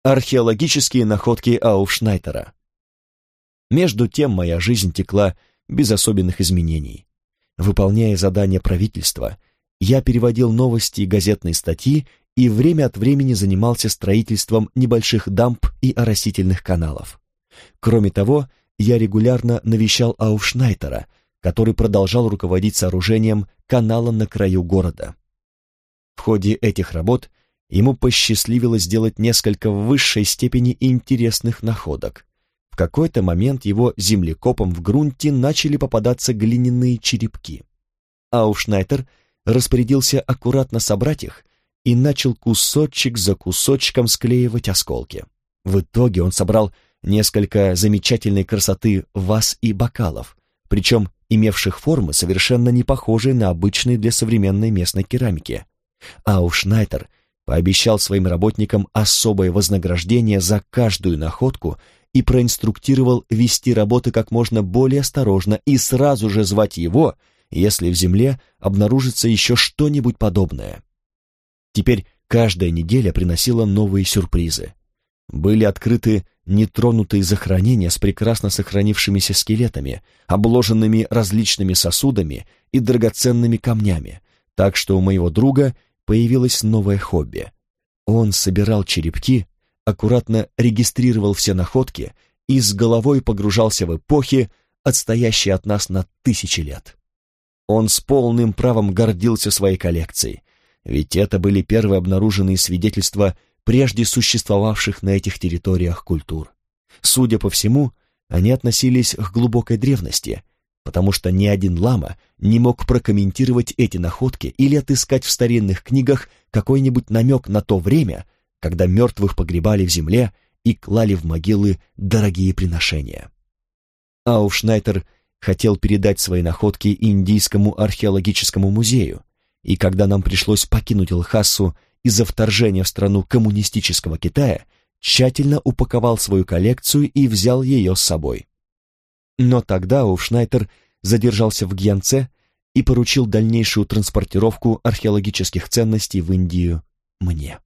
Археологические находки Ауфшнайтера. Между тем моя жизнь текла без особенных изменений. Выполняя задания правительства, я переводил новости и газетные статьи и время от времени занимался строительством небольших дамб и оросительных каналов. Кроме того, я регулярно навещал Ауфшнайтера, который продолжал руководить сооружением канала на краю города. В ходе этих работ ему посчастливилось сделать несколько в высшей степени интересных находок. В какой-то момент его землекопом в грунте начали попадаться глиняные черепки. Ауфшнайтер распорядился аккуратно собрать их и начал кусочек за кусочком склеивать осколки. В итоге он собрал несколько замечательной красоты ваз и бокалов, причем имевших формы, совершенно не похожие на обычные для современной местной керамики. Ауфшнайтер пообещал своим работникам особое вознаграждение за каждую находку и проинструктировал вести работы как можно более осторожно и сразу же звать его, если в земле обнаружится еще что-нибудь подобное. Теперь каждая неделя приносила новые сюрпризы. Были открыты нетронутые захоронения с прекрасно сохранившимися скелетами, обложенными различными сосудами и драгоценными камнями, так что у моего друга появилось новое хобби. Он собирал черепки, аккуратно регистрировал все находки и с головой погружался в эпохи, отстоящие от нас на тысячи лет. Он с полным правом гордился своей коллекцией, ведь это были первые обнаруженные свидетельства прежде существовавших на этих территориях культур. Судя по всему, они относились к глубокой древности, потому что ни один лама не мог прокомментировать эти находки или отыскать в старинных книгах какой-нибудь намек на то время, когда мертвых погребали в земле и клали в могилы дорогие приношения. Ауфшнайтер хотел передать свои находки Индийскому археологическому музею, и когда нам пришлось покинуть Лхасу из-за вторжения в страну коммунистического Китая, тщательно упаковал свою коллекцию и взял ее с собой. Но тогда Ауфшнайтер задержался в Гьянце и поручил дальнейшую транспортировку археологических ценностей в Индию мне.